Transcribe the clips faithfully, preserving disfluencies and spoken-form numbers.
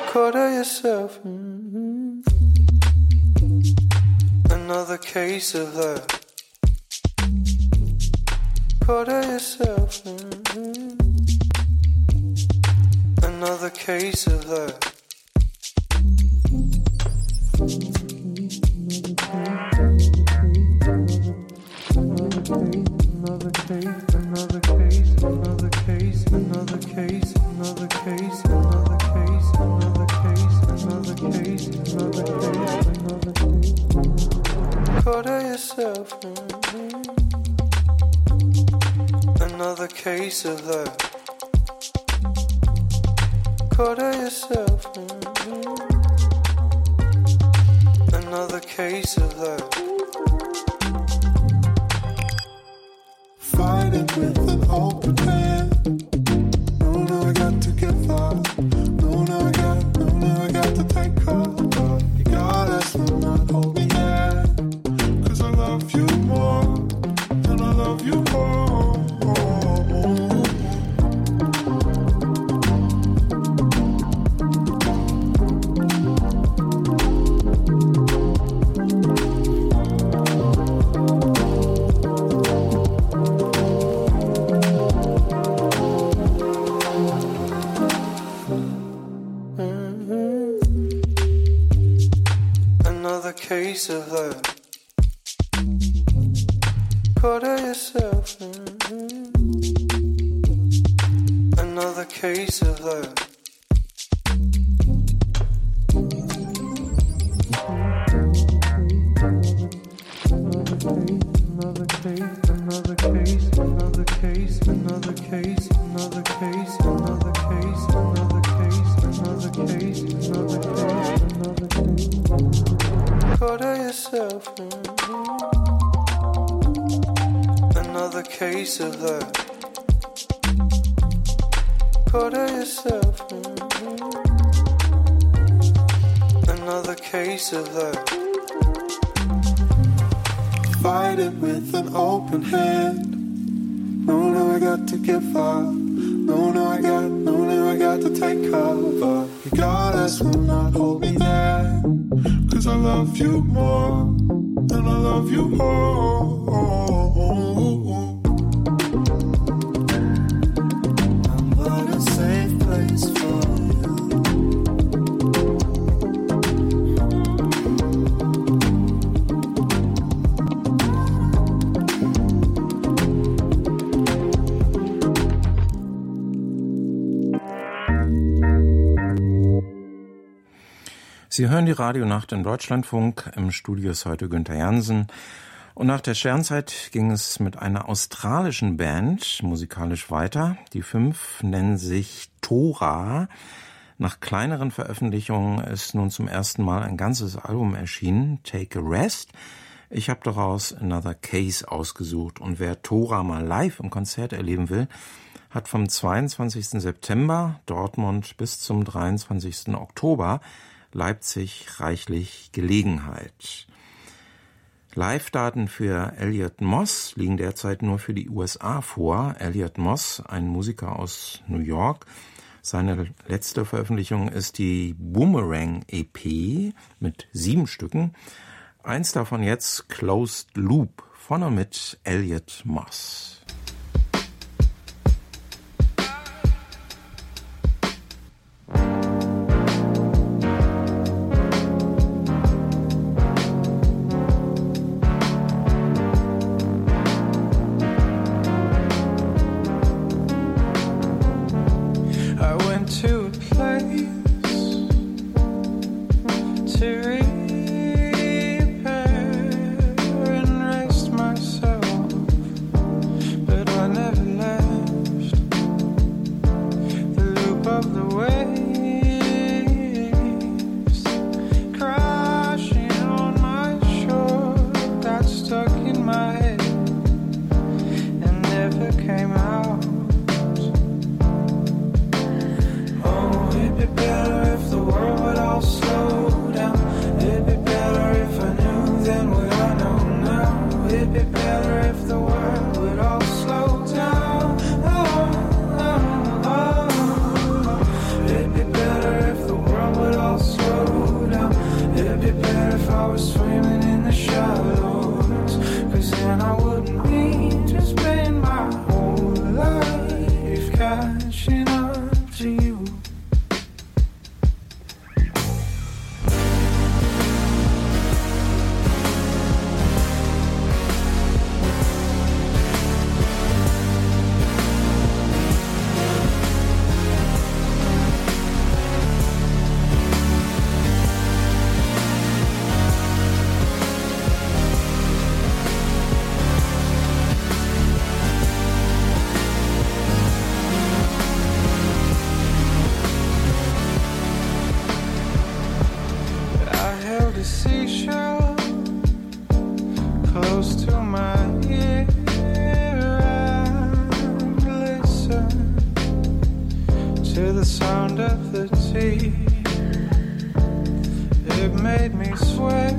Quarter yourself. Mm-hmm. Another case of that. Quarter yourself. Mm-hmm. Another case of that. Another case, another case, another case, another case, another case, another case, another case, another case, another case, another case. Quarter yourself. Mm-hmm. Another case of that. Quarter yourself. Mm-hmm. Another case of that. Fight it with an open hand. No, no, I got to get far. No, no, I got, no, no, I got to take cover. You gotta ask me not hold me back. Cause I love you more, and I love you more. Case of that. Quarter yourself. Mm-hmm. Another case of that. Another case, another case, another case, another case, another case, another case, another case, another case, another case, another case. Quarter yourself. Mm-hmm. Another case of that. Quarter yourself. Mm-hmm. Another case of that. Fight it with an open hand. No, no, I got to get far. No, no, I got, no, no, I got to take cover. You gotta will not hold me there. Cause I love you more, and I love you more. I'm but a safe place for Sie hören die Radionacht im Deutschlandfunk. Im Studio ist heute Günther Jansen. Und nach der Sternzeit ging es mit einer australischen Band musikalisch weiter. Die fünf nennen sich Tora. Nach kleineren Veröffentlichungen ist nun zum ersten Mal ein ganzes Album erschienen, Take a Rest. Ich habe daraus Another Case ausgesucht. Und wer Tora mal live im Konzert erleben will, hat vom zweiundzwanzigsten September Dortmund bis zum dreiundzwanzigsten Oktober Leipzig reichlich Gelegenheit. Live-Daten für Elliot Moss liegen derzeit nur für die U S A vor. Elliot Moss, ein Musiker aus New York. Seine letzte Veröffentlichung ist die Boomerang E P mit sieben Stücken. Eins davon jetzt Closed Loop von und mit Elliot Moss. It'd be better if the world would under the tea. It made me sweat.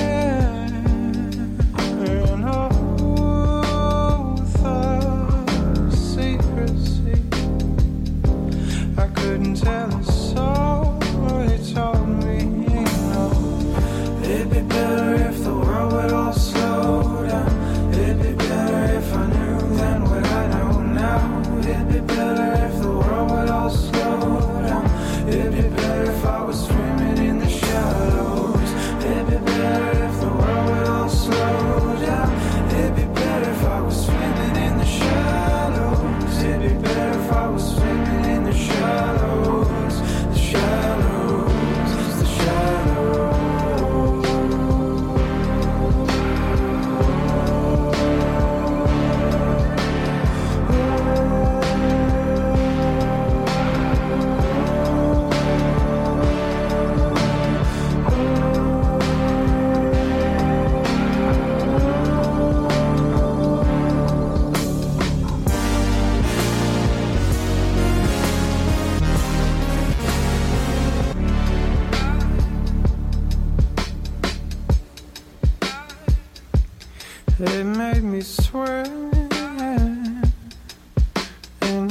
And oath of secrecy. I couldn't tell a soul. It told me no. It'd be better if the world would all slow down. It'd be better if I knew then what I know now. It'd be better if the world would all slow down. It'd be better if I was swimming in the shadows. It'd be better if the world would all slow down. It'd be better if I was swimming in the shadows. It'd be better if I was swimming in the shadows. The shadows, the shadows. It made me sweat an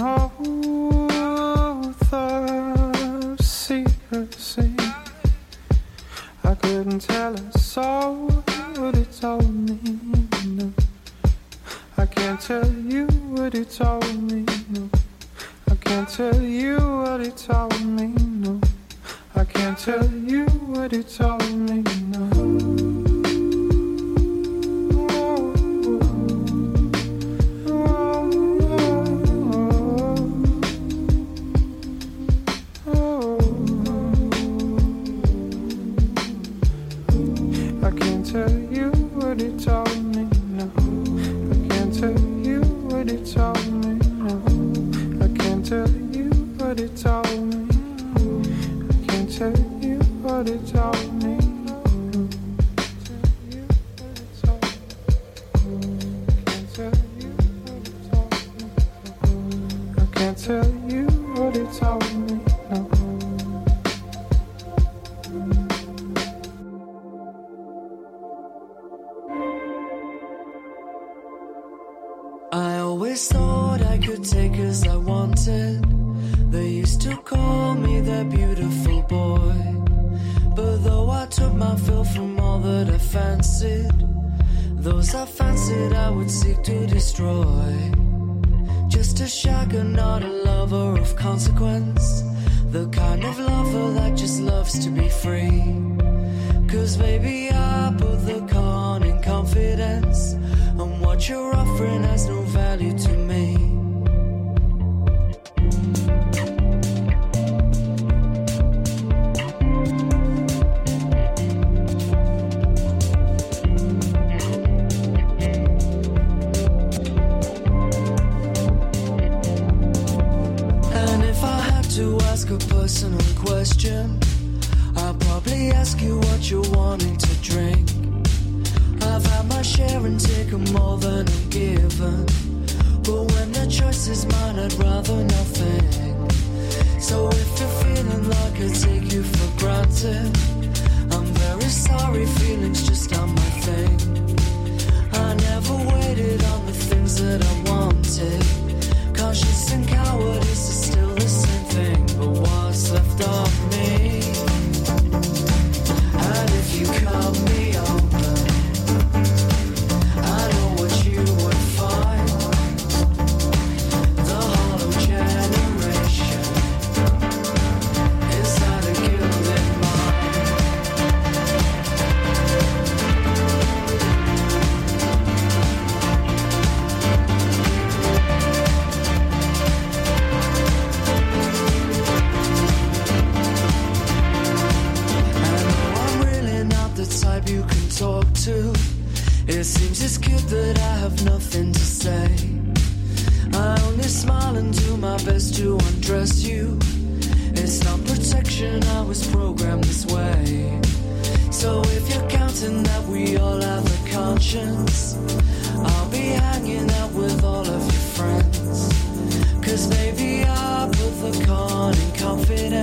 oath of secrecy. I couldn't tell a soul what it told me, no. I can't tell you what it told me, no. I can't tell you what it told me, no. I can't tell you what it told me, no. I'll be hanging out with all of your friends. 'Cause maybe I put the con in confidence.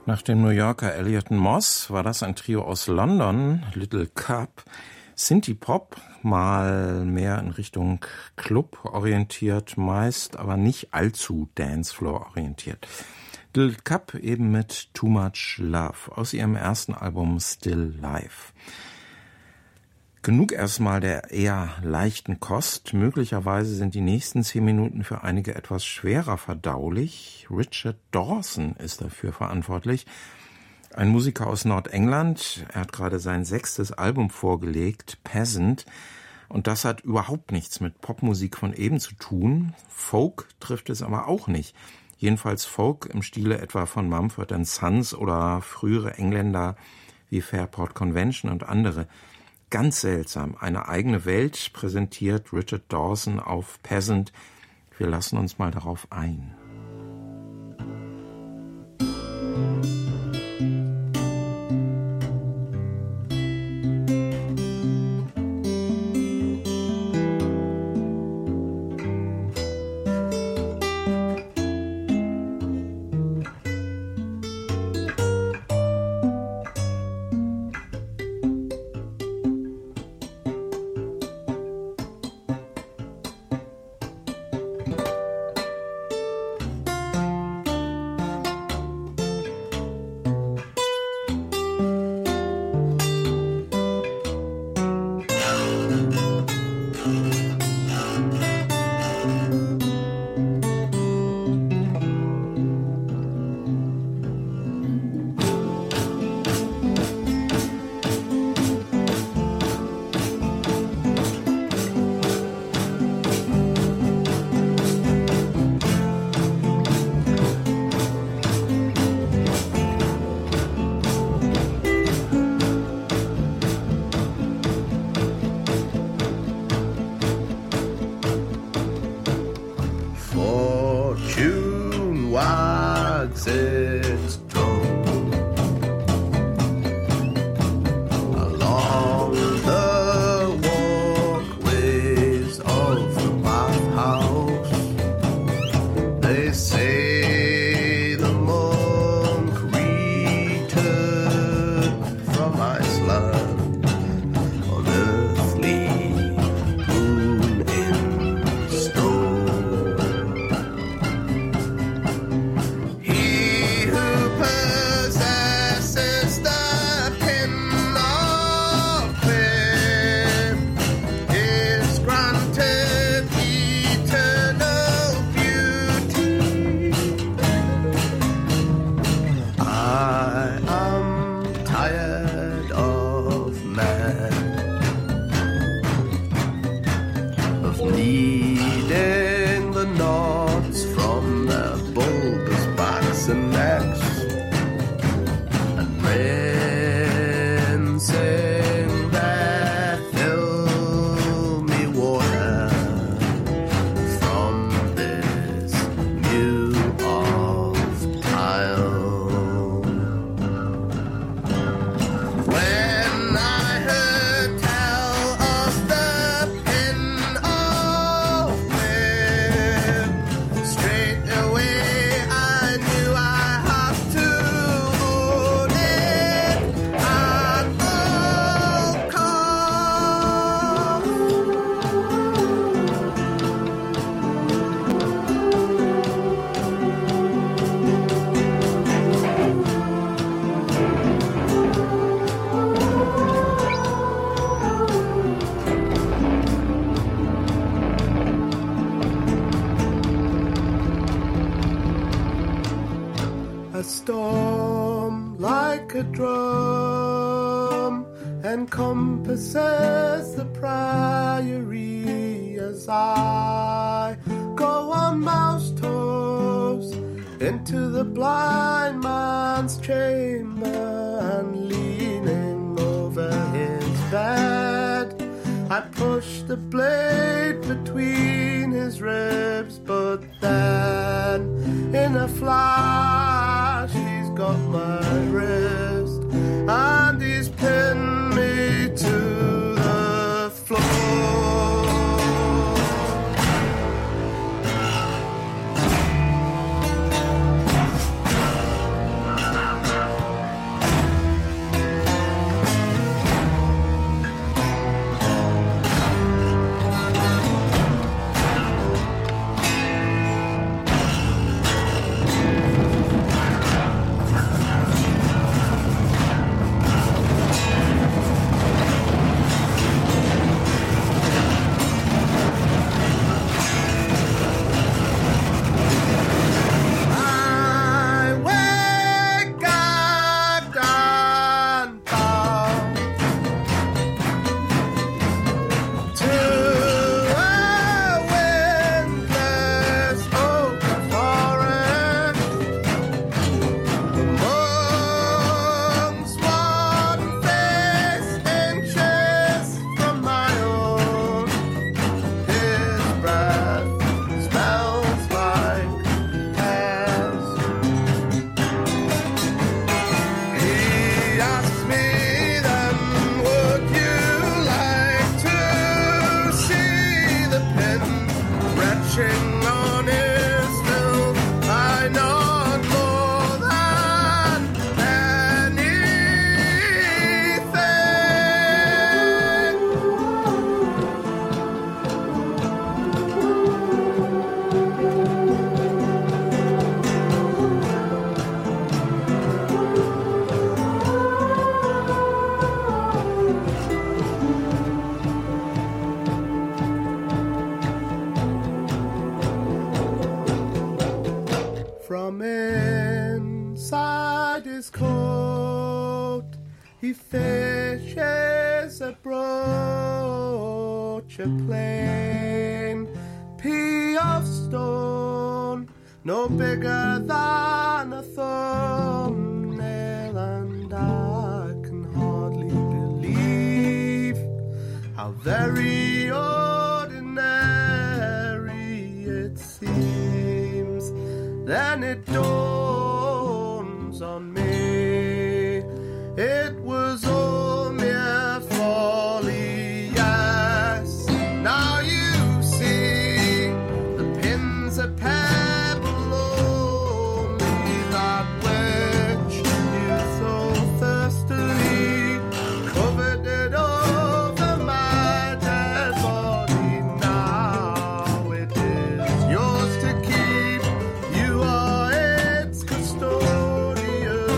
Nach dem New Yorker Elliot Moss war das ein Trio aus London, Little Cup, Synthie-Pop, mal mehr in Richtung Club orientiert, meist aber nicht allzu Dancefloor orientiert. Little Cup eben mit Too Much Love aus ihrem ersten Album Still Life. Genug erstmal der eher leichten Kost. Möglicherweise sind die nächsten zehn Minuten für einige etwas schwerer verdaulich. Richard Dawson ist dafür verantwortlich. Ein Musiker aus Nordengland. Er hat gerade sein sechstes Album vorgelegt, Peasant. Und das hat überhaupt nichts mit Popmusik von eben zu tun. Folk trifft es aber auch nicht. Jedenfalls Folk im Stile etwa von Mumford and Sons oder frühere Engländer wie Fairport Convention und andere. Ganz seltsam. Eine eigene Welt präsentiert Richard Dawson auf Peasant. Wir lassen uns mal darauf ein. Storm like a drum encompasses the priory as I go on mouse toes into the blind man's chamber and leaning over his bed I push the blade between his ribs but then in a flash he's got my wrist and he's pinned me to the floor. from inside his coat. He fishes a brooch, a plain pea of stone, no bigger than a thumbnail, and I can hardly believe how very ordinary it seems. Then it dawns on me, it was all mere folly, yes. Now you see, the pin's a pebble only, that which you so thirstily covered it over my dead body. Now it is yours to keep, you are its custodian.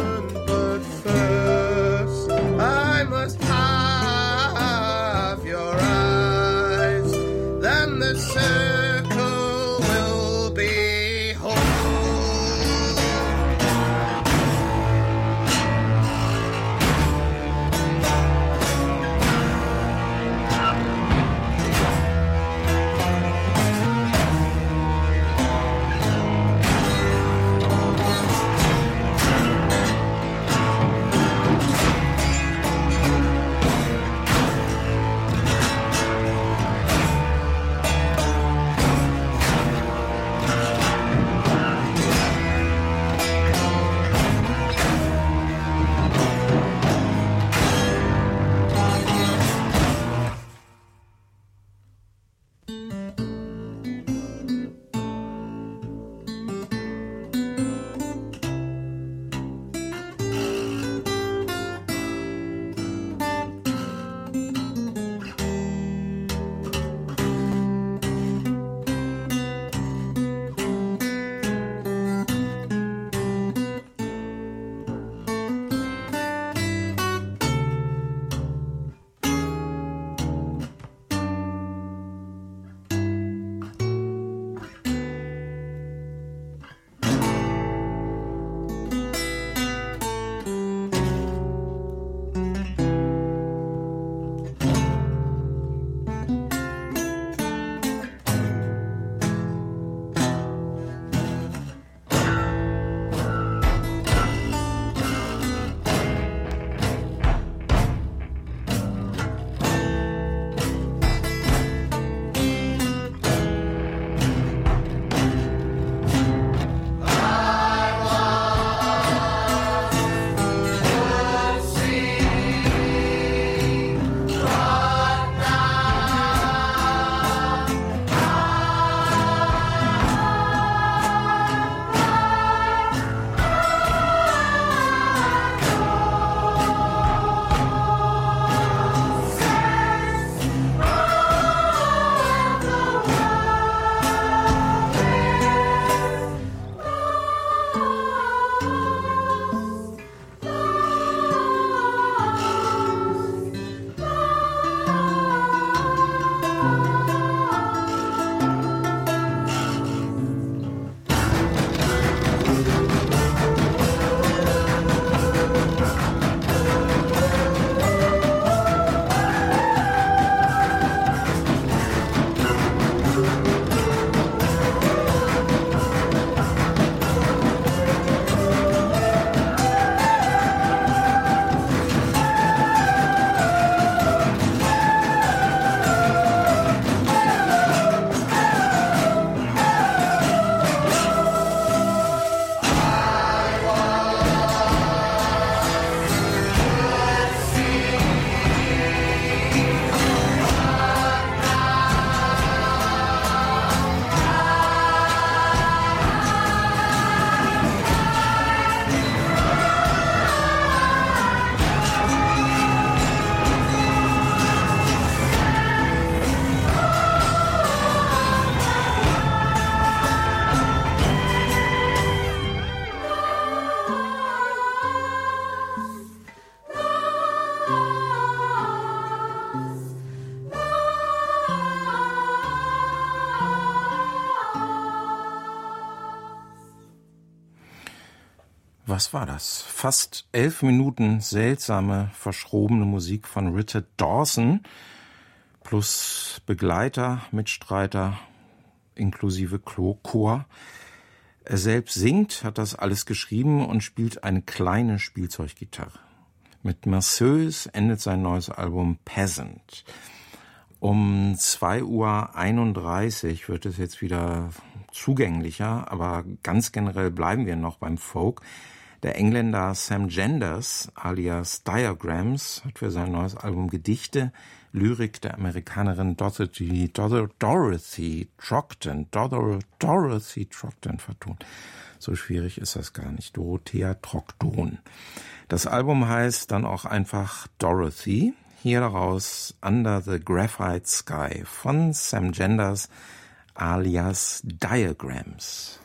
Was war das? Fast elf Minuten seltsame, verschrobene Musik von Richard Dawson plus Begleiter, Mitstreiter inklusive Chor. Er selbst singt, hat das alles geschrieben und spielt eine kleine Spielzeuggitarre. Mit Masseuse endet sein neues Album Peasant. Um zwei Uhr einunddreißig wird es jetzt wieder zugänglicher, aber ganz generell bleiben wir noch beim Folk. Der Engländer Sam Genders alias Diagrams hat für sein neues Album Gedichte, Lyrik der Amerikanerin Dorothy, Dorothy Troughton, Dorothy Troughton vertont. So schwierig ist das gar nicht. Dorothea Troughton. Das Album heißt dann auch einfach Dorothy. Hier daraus Under the Graphite Sky von Sam Genders alias Diagrams.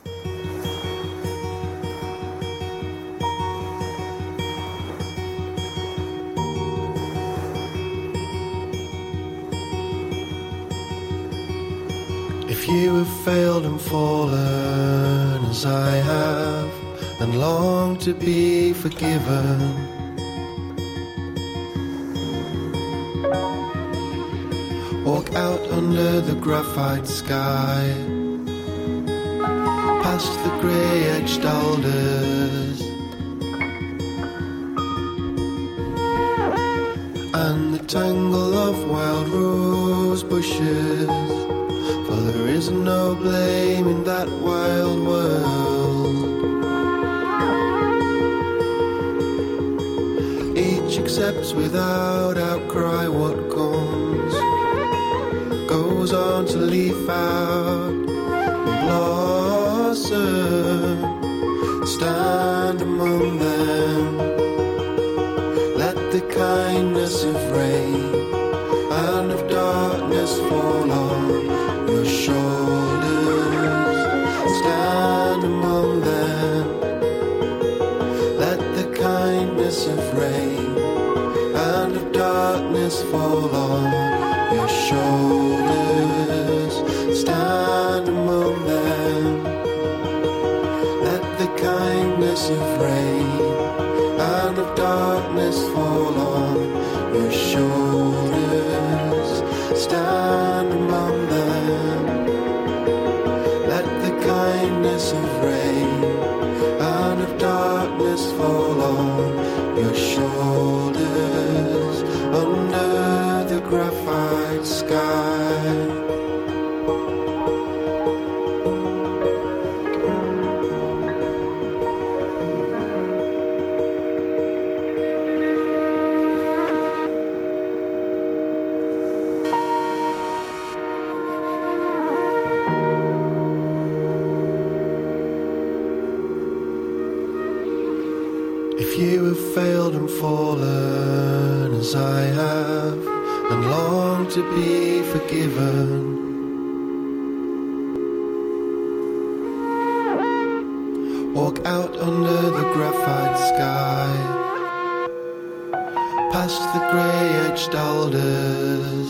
If you have failed and fallen as I have, and long to be forgiven, walk out under the graphite sky, past the grey-edged alders and the tangle of wild rose bushes. For there is no blame in that wild world. Each accepts without outcry what comes, goes on to leaf out and blossom. Stand among them, let the kindness of rain and of darkness fall on your shoulders. Stand among them, let the kindness of rain and of darkness fall on your shoulders. Stand among them, let the kindness of rain and of darkness fall on your shoulders. Stand among them, let the kindness of rain and of darkness fall on your shoulders under the graphite sky. If you have failed and fallen as I have, and long to be forgiven, walk out under the graphite sky, past the grey-edged alders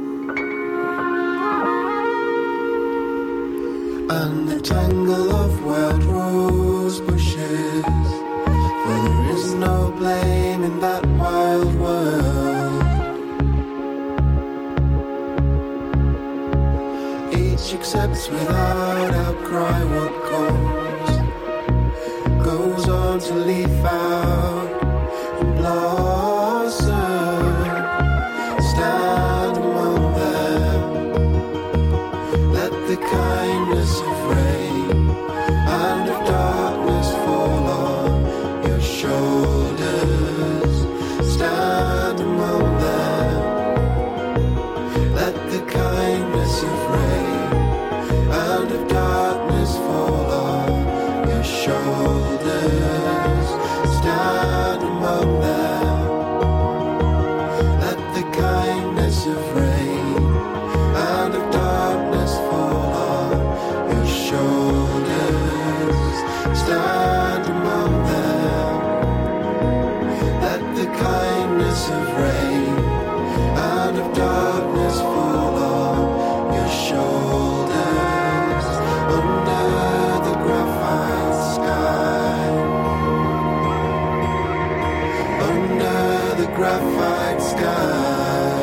and the tangle of wild rose bushes. For there is no blame in that wild world. Each accepts without outcry what comes, goes on to leaf out and blossom. Stand among them, let the kindness of rain and of darkness fall on your shoulders. Stand among them, let the kindness of rain and of darkness fall on your shoulders. Stand among them, let the kindness of rain and of darkness fall on your shoulders. Stand among them, let the kindness of rain and of darkness fall on your shoulders under the graphite sky. graphite sky.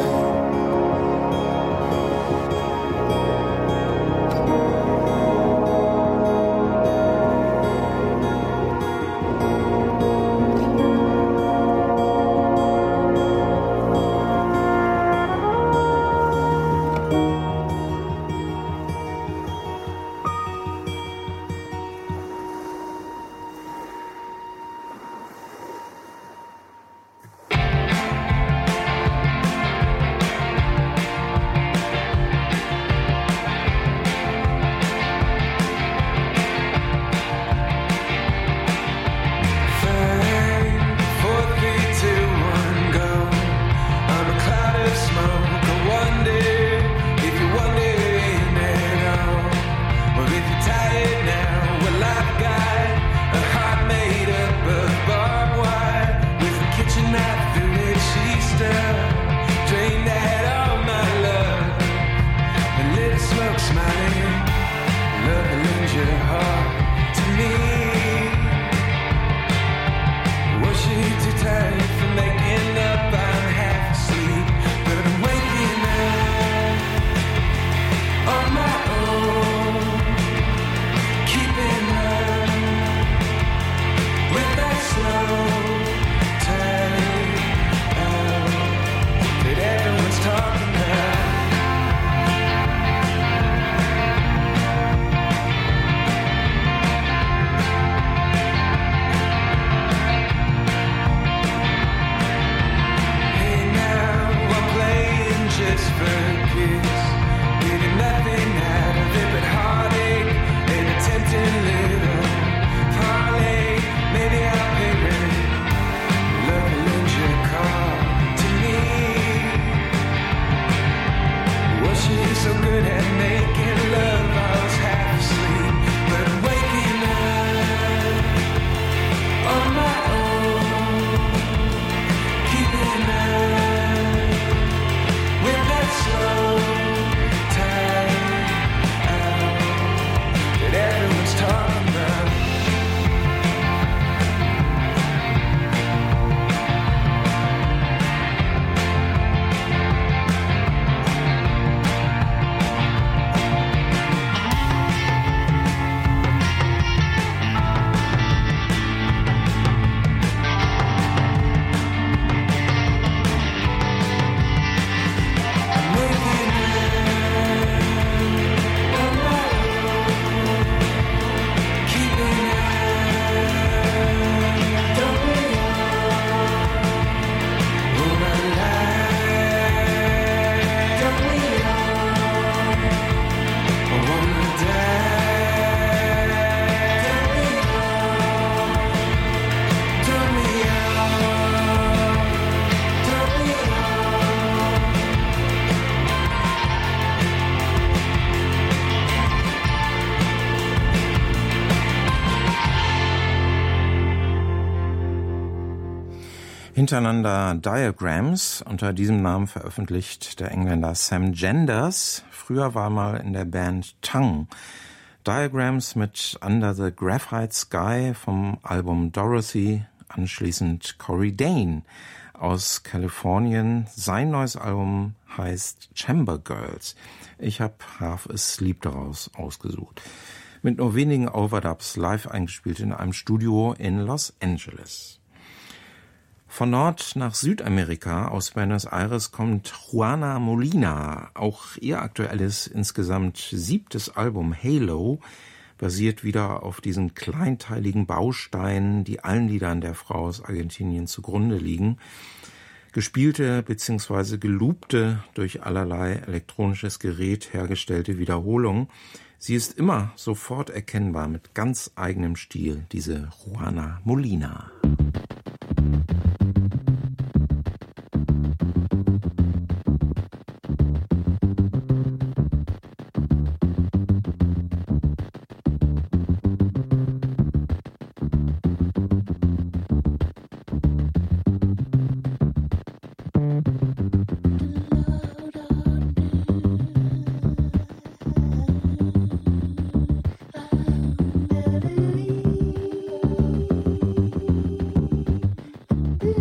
Hintereinander Diagrams, unter diesem Namen veröffentlicht der Engländer Sam Genders. Früher war mal in der Band Tongue. Diagrams mit Under the Graphite Sky vom Album Dorothy, anschließend Corey Dane aus Kalifornien. Sein neues Album heißt Chamber Girls. Ich habe Half Asleep daraus ausgesucht. Mit nur wenigen Overdubs live eingespielt in einem Studio in Los Angeles. Von Nord nach Südamerika, aus Buenos Aires, kommt Juana Molina. Auch ihr aktuelles, insgesamt siebtes Album Halo basiert wieder auf diesen kleinteiligen Bausteinen, die allen Liedern der Frau aus Argentinien zugrunde liegen. Gespielte bzw. geloopte, durch allerlei elektronisches Gerät hergestellte Wiederholung. Sie ist immer sofort erkennbar mit ganz eigenem Stil, diese Juana Molina. Ooh.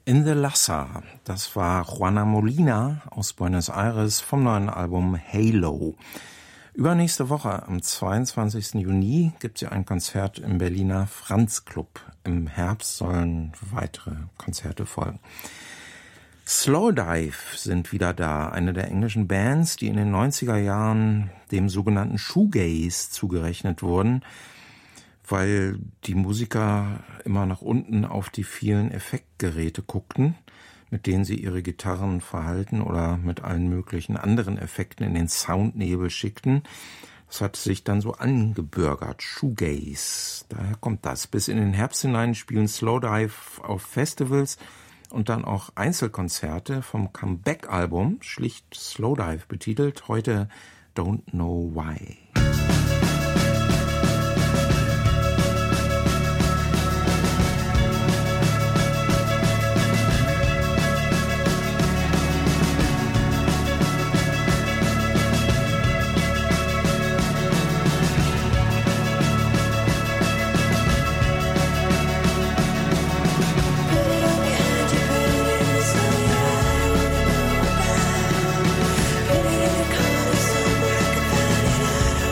In the Lassa, das war Juana Molina aus Buenos Aires vom neuen Album Halo. Übernächste Woche, am zweiundzwanzigsten Juni, gibt sie ein Konzert im Berliner Franz Club. Im Herbst sollen weitere Konzerte folgen. Slowdive sind wieder da, eine der englischen Bands, die in den neunziger Jahren dem sogenannten Shoegaze zugerechnet wurden, weil die Musiker immer nach unten auf die vielen Effektgeräte guckten, mit denen sie ihre Gitarren verhalten oder mit allen möglichen anderen Effekten in den Soundnebel schickten. Das hat sich dann so angebürgert, Shoegaze. Daher kommt das. Bis in den Herbst hinein spielen Slowdive auf Festivals und dann auch Einzelkonzerte vom Comeback-Album, schlicht Slowdive betitelt, heute Don't Know Why. Put it in a corner somewhere I can find it. I don't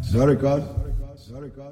Sorry, God. Sorry, God.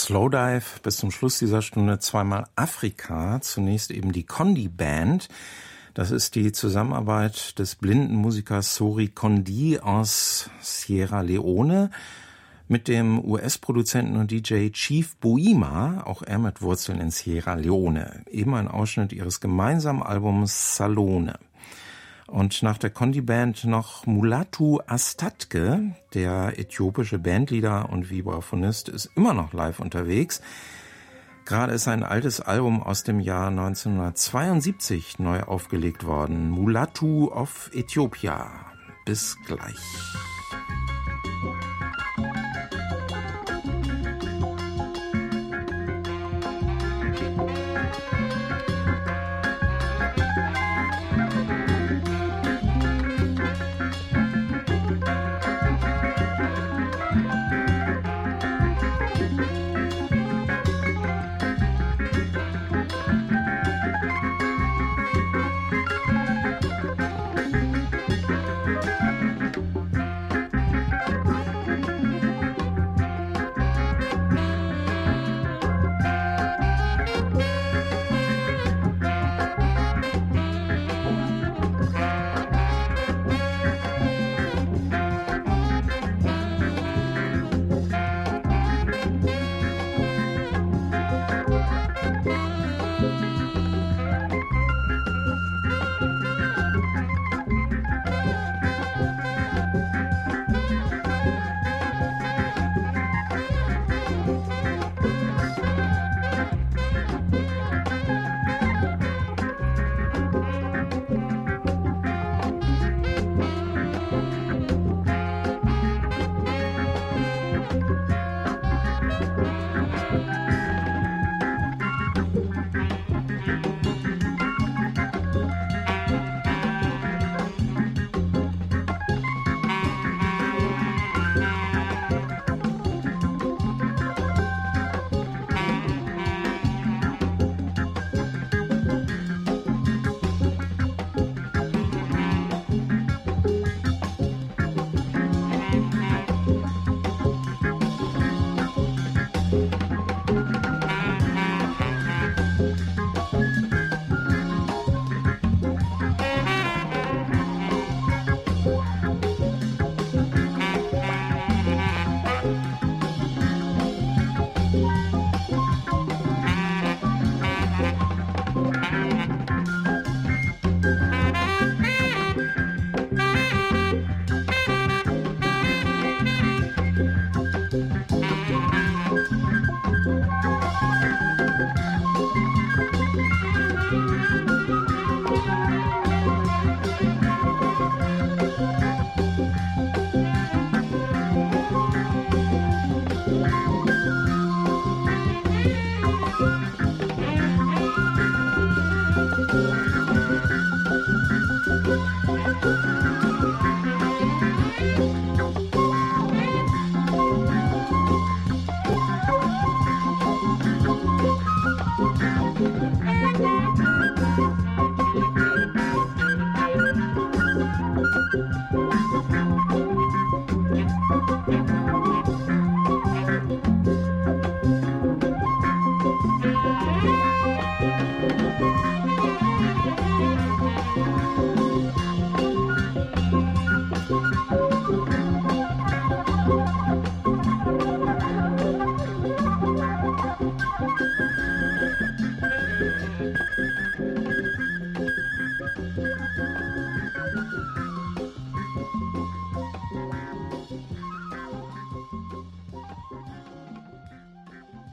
Slowdive bis zum Schluss dieser Stunde zweimal Afrika. Zunächst eben die Condi Band. Das ist die Zusammenarbeit des blinden Musikers Sori Condi aus Sierra Leone mit dem U S-Produzenten und D J Chief Boima, auch er mit Wurzeln in Sierra Leone. Eben ein Ausschnitt ihres gemeinsamen Albums Salone. Und nach der Condi-Band noch Mulatu Astatke, der äthiopische Bandleader und Vibraphonist, ist immer noch live unterwegs. Gerade ist ein altes Album aus dem Jahr neunzehnhundertzweiundsiebzig neu aufgelegt worden. Mulatu of Ethiopia. Bis gleich.